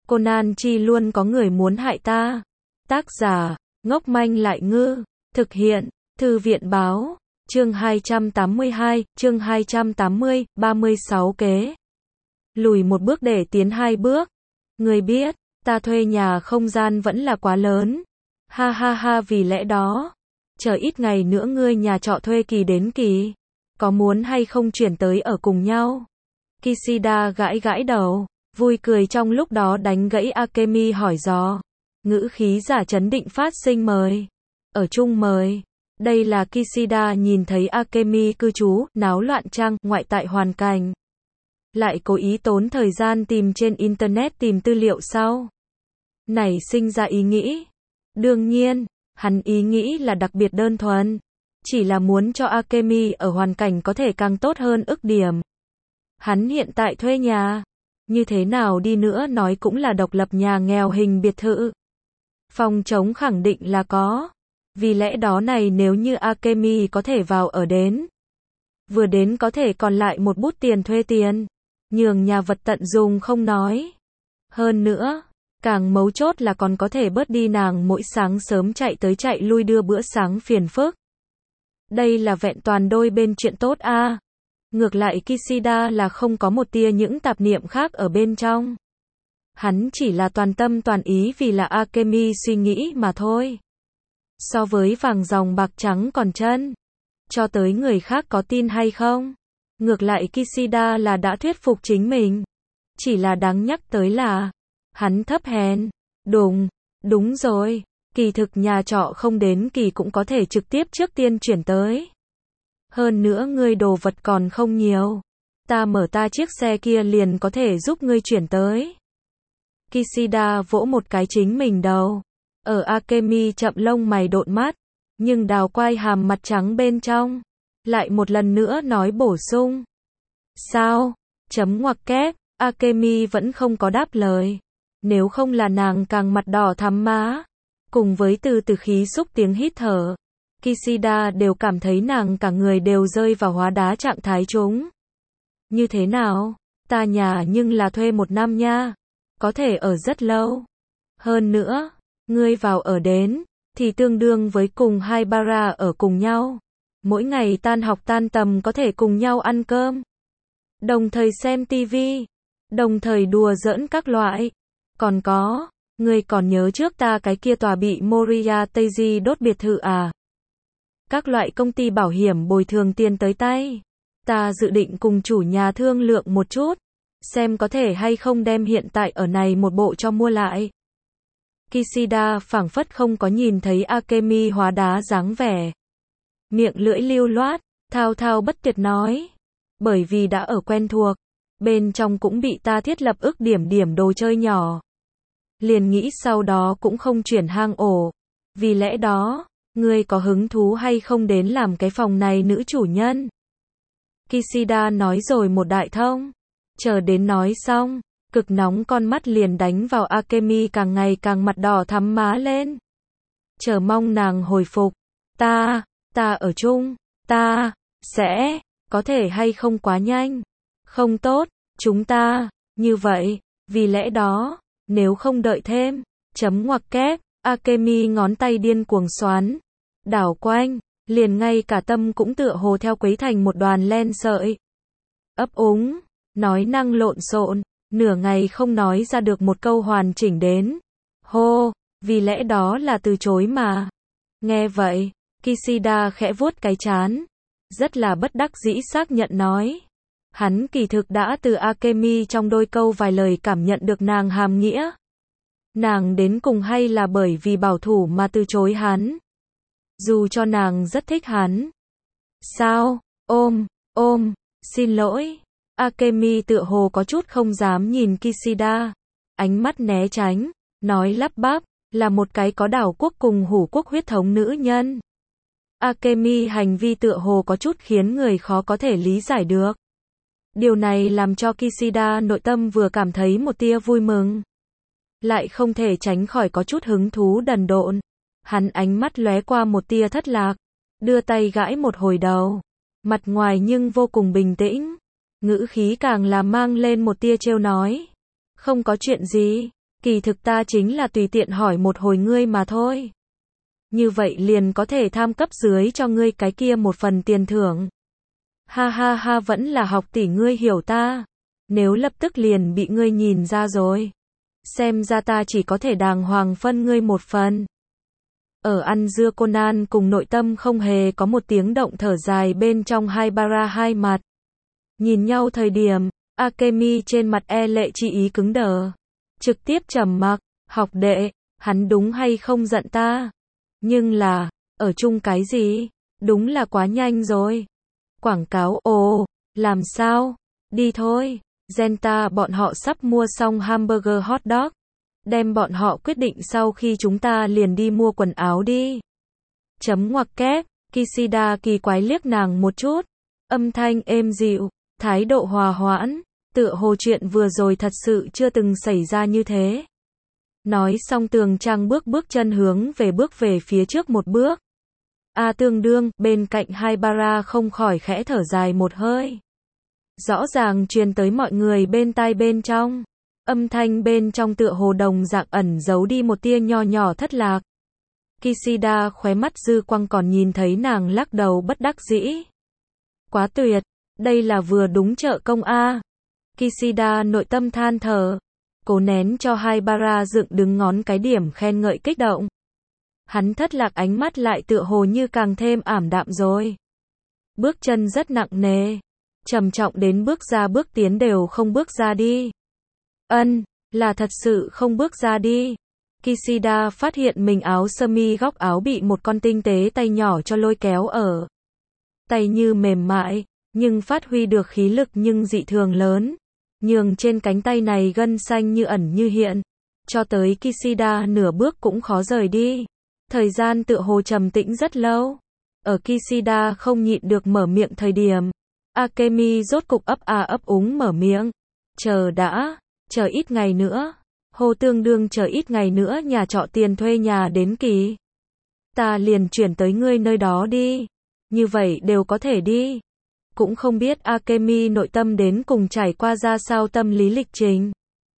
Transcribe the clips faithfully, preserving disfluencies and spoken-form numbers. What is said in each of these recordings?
Conan chi luôn có người muốn hại ta. Tác giả, ngốc manh lại ngư. Thực hiện, Thư viện báo. Chương hai trăm tám mươi hai, chương hai trăm tám mươi, ba mươi sáu kế. Lùi một bước để tiến hai bước. Người biết, ta thuê nhà không gian vẫn là quá lớn. Ha ha ha, vì lẽ đó, chờ ít ngày nữa ngươi nhà trọ thuê kỳ đến kỳ. Có muốn hay không chuyển tới ở cùng nhau? Kishida gãi gãi đầu, vui cười trong lúc đó đánh gãy Akemi hỏi dò. Ngữ khí giả chấn định phát sinh mời. Ở chung mời. Đây là Kishida nhìn thấy Akemi cư trú, náo loạn chăng, ngoại tại hoàn cảnh. Lại cố ý tốn thời gian tìm trên Internet tìm tư liệu sau. Nảy sinh ra ý nghĩ. Đương nhiên, hắn ý nghĩ là đặc biệt đơn thuần. Chỉ là muốn cho Akemi ở hoàn cảnh có thể càng tốt hơn ức điểm. Hắn hiện tại thuê nhà. Như thế nào đi nữa nói cũng là độc lập nhà nghèo hình biệt thự. Phòng trống khẳng định là có. Vì lẽ đó này nếu như Akemi có thể vào ở đến. Vừa đến có thể còn lại một bút tiền thuê tiền. Nhường nhà vật tận dùng không nói. Hơn nữa, càng mấu chốt là còn có thể bớt đi nàng mỗi sáng sớm chạy tới chạy lui đưa bữa sáng phiền phức. Đây là vẹn toàn đôi bên chuyện tốt a. À. Ngược lại Kishida là không có một tia những tạp niệm khác ở bên trong. Hắn chỉ là toàn tâm toàn ý vì là Akemi suy nghĩ mà thôi. So với vàng dòng bạc trắng còn chân. Cho tới người khác có tin hay không? Ngược lại Kishida là đã thuyết phục chính mình. Chỉ là đáng nhắc tới là hắn thấp hèn. Đúng, đúng rồi. Kỳ thực nhà trọ không đến kỳ cũng có thể trực tiếp trước tiên chuyển tới. Hơn nữa ngươi đồ vật còn không nhiều. Ta mở ta chiếc xe kia liền có thể giúp ngươi chuyển tới. Kishida vỗ một cái chính mình đầu. Ở Akemi chậm lông mày độn mắt. Nhưng đào quai hàm mặt trắng bên trong. Lại một lần nữa nói bổ sung. Sao? Chấm ngoặc kép. Akemi vẫn không có đáp lời. Nếu không là nàng càng mặt đỏ thắm má. Cùng với từ từ khí xúc tiếng hít thở. Kishida đều cảm thấy nàng cả người đều rơi vào hóa đá trạng thái chúng. Như thế nào? Ta nhà nhưng là thuê một năm nha. Có thể ở rất lâu. Hơn nữa, ngươi vào ở đến, thì tương đương với cùng hai bara ở cùng nhau. Mỗi ngày tan học tan tầm có thể cùng nhau ăn cơm. Đồng thời xem tivi. Đồng thời đùa giỡn các loại. Còn có, ngươi còn nhớ trước ta cái kia tòa bị Moriya Teiji đốt biệt thự à? Các loại công ty bảo hiểm bồi thường tiền tới tay. Ta dự định cùng chủ nhà thương lượng một chút. Xem có thể hay không đem hiện tại ở này một bộ cho mua lại. Kishida phảng phất không có nhìn thấy Akemi hóa đá dáng vẻ. Miệng lưỡi lưu loát, thao thao bất tuyệt nói. Bởi vì đã ở quen thuộc. Bên trong cũng bị ta thiết lập ức điểm điểm đồ chơi nhỏ. Liền nghĩ sau đó cũng không chuyển hang ổ. Vì lẽ đó, ngươi có hứng thú hay không đến làm cái phòng này nữ chủ nhân? Kishida nói rồi một đại thông. Chờ đến nói xong, cực nóng con mắt liền đánh vào Akemi càng ngày càng mặt đỏ thắm má lên. Chờ mong nàng hồi phục. Ta, ta ở chung, ta, sẽ, có thể hay không quá nhanh. Không tốt, chúng ta, như vậy, vì lẽ đó, nếu không đợi thêm, chấm ngoặc kép, Akemi ngón tay điên cuồng xoắn. Đảo quanh, liền ngay cả tâm cũng tựa hồ theo quấy thành một đoàn len sợi. Ấp úng, nói năng lộn xộn, nửa ngày không nói ra được một câu hoàn chỉnh đến. Hô, vì lẽ đó là từ chối mà. Nghe vậy, Kishida khẽ vuốt cái trán. Rất là bất đắc dĩ xác nhận nói. Hắn kỳ thực đã từ Akemi trong đôi câu vài lời cảm nhận được nàng hàm nghĩa. Nàng đến cùng hay là bởi vì bảo thủ mà từ chối hắn. Dù cho nàng rất thích hắn. Sao? Ôm, ôm, xin lỗi. Akemi tựa hồ có chút không dám nhìn Kishida. Ánh mắt né tránh, nói lắp bắp, là một cái có đảo quốc cùng hủ quốc huyết thống nữ nhân. Akemi hành vi tựa hồ có chút khiến người khó có thể lý giải được. Điều này làm cho Kishida nội tâm vừa cảm thấy một tia vui mừng. Lại không thể tránh khỏi có chút hứng thú đần độn. Hắn ánh mắt lóe qua một tia thất lạc. Đưa tay gãi một hồi đầu. Mặt ngoài nhưng vô cùng bình tĩnh. Ngữ khí càng là mang lên một tia trêu nói. Không có chuyện gì. Kỳ thực ta chính là tùy tiện hỏi một hồi ngươi mà thôi. Như vậy liền có thể tham cấp dưới cho ngươi cái kia một phần tiền thưởng. Ha ha ha, vẫn là học tỷ ngươi hiểu ta. Nếu lập tức liền bị ngươi nhìn ra rồi. Xem ra ta chỉ có thể đàng hoàng phân ngươi một phần. Ở ăn dưa Conan cùng nội tâm không hề có một tiếng động thở dài bên trong hai bara hai mặt. Nhìn nhau thời điểm, Akemi trên mặt e lệ chi ý cứng đờ. Trực tiếp trầm mặc, học đệ, hắn đúng hay không giận ta? Nhưng là, ở chung cái gì? Đúng là quá nhanh rồi. Quảng cáo, ồ, làm sao? Đi thôi. Genta bọn họ sắp mua xong hamburger hot dog. Đem bọn họ quyết định sau khi chúng ta liền đi mua quần áo đi. Chấm ngoặc kép, Kishida kỳ quái liếc nàng một chút. Âm thanh êm dịu, thái độ hòa hoãn, tựa hồ chuyện vừa rồi thật sự chưa từng xảy ra như thế. Nói xong Tường Trang bước bước chân hướng về bước về phía trước một bước. A tương đương, bên cạnh hai bara không khỏi khẽ thở dài một hơi. Rõ ràng truyền tới mọi người bên tai bên trong. Âm thanh bên trong tựa hồ đồng dạng ẩn giấu đi một tia nho nhỏ thất lạc. Kishida khóe mắt dư quang còn nhìn thấy nàng lắc đầu bất đắc dĩ. Quá tuyệt, đây là vừa đúng trợ công a. Kishida nội tâm than thở, cố nén cho hai bara dựng đứng ngón cái điểm khen ngợi kích động. Hắn thất lạc ánh mắt lại tựa hồ như càng thêm ảm đạm rồi. Bước chân rất nặng nề, trầm trọng đến bước ra bước tiến đều không bước ra đi. Ân, là thật sự không bước ra đi. Kishida phát hiện mình áo sơ mi góc áo bị một con tinh tế tay nhỏ cho lôi kéo ở. Tay như mềm mại, nhưng phát huy được khí lực nhưng dị thường lớn. Nhường trên cánh tay này gân xanh như ẩn như hiện. Cho tới Kishida nửa bước cũng khó rời đi. Thời gian tựa hồ trầm tĩnh rất lâu. Ở Kishida không nhịn được mở miệng thời điểm. Akemi rốt cục ấp a ấp úng mở miệng. Chờ đã, chờ ít ngày nữa. Hồ tương đương chờ ít ngày nữa nhà trọ tiền thuê nhà đến kỳ. Ta liền chuyển tới ngươi nơi đó đi. Như vậy đều có thể đi. Cũng không biết Akemi nội tâm đến cùng trải qua ra sao tâm lý lịch trình.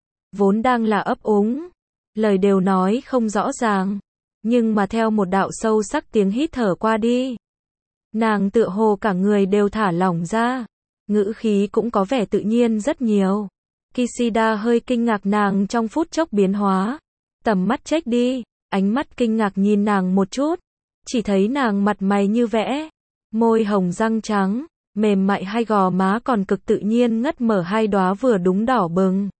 Vốn đang là ấp úng. Lời đều nói không rõ ràng. Nhưng mà theo một đạo sâu sắc tiếng hít thở qua đi. Nàng tựa hồ cả người đều thả lỏng ra. Ngữ khí cũng có vẻ tự nhiên rất nhiều. Kishida hơi kinh ngạc nàng trong phút chốc biến hóa. Tầm mắt chếch đi, ánh mắt kinh ngạc nhìn nàng một chút. Chỉ thấy nàng mặt mày như vẽ. Môi hồng răng trắng, mềm mại hai gò má còn cực tự nhiên ngất mở hai đóa vừa đúng đỏ bừng.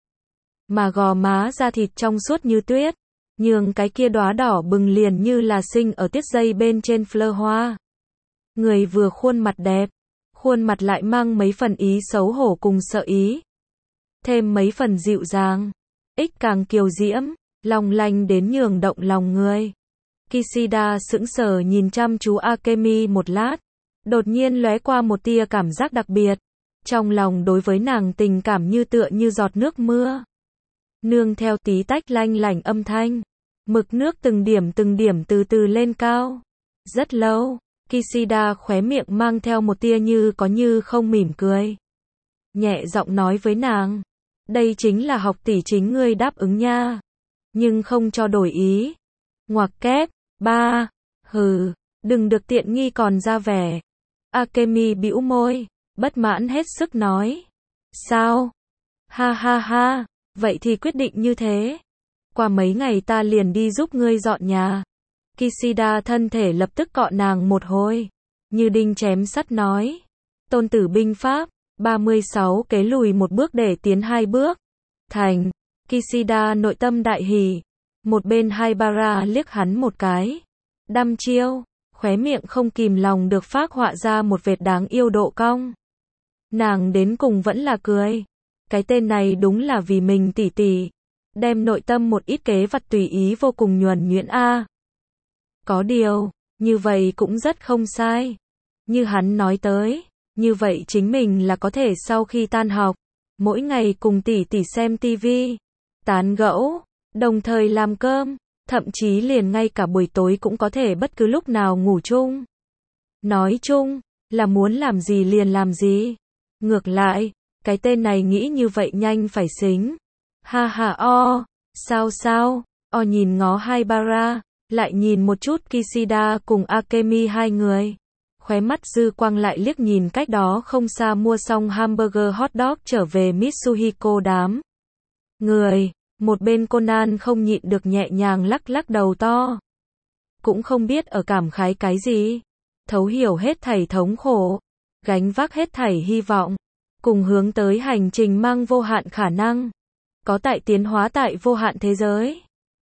Mà gò má da thịt trong suốt như tuyết. Nhường cái kia đóa đỏ bừng liền như là sinh ở tiết dây bên trên fleur hoa. Người vừa khuôn mặt đẹp, khuôn mặt lại mang mấy phần ý xấu hổ cùng sợ ý. Thêm mấy phần dịu dàng, ích càng kiều diễm, long lanh đến nhường động lòng người. Kishida sững sờ nhìn chăm chú Akemi một lát, đột nhiên lóe qua một tia cảm giác đặc biệt. Trong lòng đối với nàng tình cảm như tựa như giọt nước mưa. Nương theo tí tách lanh lảnh âm thanh, mực nước từng điểm từng điểm từ từ lên cao. Rất lâu, Kishida khóe miệng mang theo một tia như có như không mỉm cười. Nhẹ giọng nói với nàng, đây chính là học tỷ chính ngươi đáp ứng nha. Nhưng không cho đổi ý. Ngoặc kép, ba, hừ, đừng được tiện nghi còn ra vẻ. Akemi bĩu môi, bất mãn hết sức nói. Sao? Ha ha ha, vậy thì quyết định như thế. Qua mấy ngày ta liền đi giúp ngươi dọn nhà. Kishida thân thể lập tức cọ nàng một hồi. Như đinh chém sắt nói. Tôn tử binh pháp, ba mươi sáu kế lùi một bước để tiến hai bước. Thành. Kishida nội tâm đại hỉ. Một bên hai bara liếc hắn một cái. Đăm chiêu, khóe miệng không kìm lòng được phác họa ra một vệt đáng yêu độ cong. Nàng đến cùng vẫn là cười. Cái tên này đúng là vì mình tỉ tỉ. Đem nội tâm một ít kế vật tùy ý vô cùng nhuần nhuyễn a. Có điều, như vậy cũng rất không sai. Như hắn nói tới, như vậy chính mình là có thể sau khi tan học, mỗi ngày cùng tỷ tỷ xem tivi, tán gẫu, đồng thời làm cơm, thậm chí liền ngay cả buổi tối cũng có thể bất cứ lúc nào ngủ chung. Nói chung, là muốn làm gì liền làm gì. Ngược lại, cái tên này nghĩ như vậy nhanh phải xính. Ha ha o, Sao sao? O nhìn ngó Haibara, lại nhìn một chút Kishida cùng Akemi hai người. Khóe mắt dư quang lại liếc nhìn cách đó không xa mua xong hamburger hot dog trở về Mitsuhiko đám người. Một bên Conan không nhịn được nhẹ nhàng lắc lắc đầu to. Cũng không biết ở cảm khái cái gì. Thấu hiểu hết thảy thống khổ. Gánh vác hết thảy hy vọng. Cùng hướng tới hành trình mang vô hạn khả năng. Có tại tiến hóa tại vô hạn thế giới.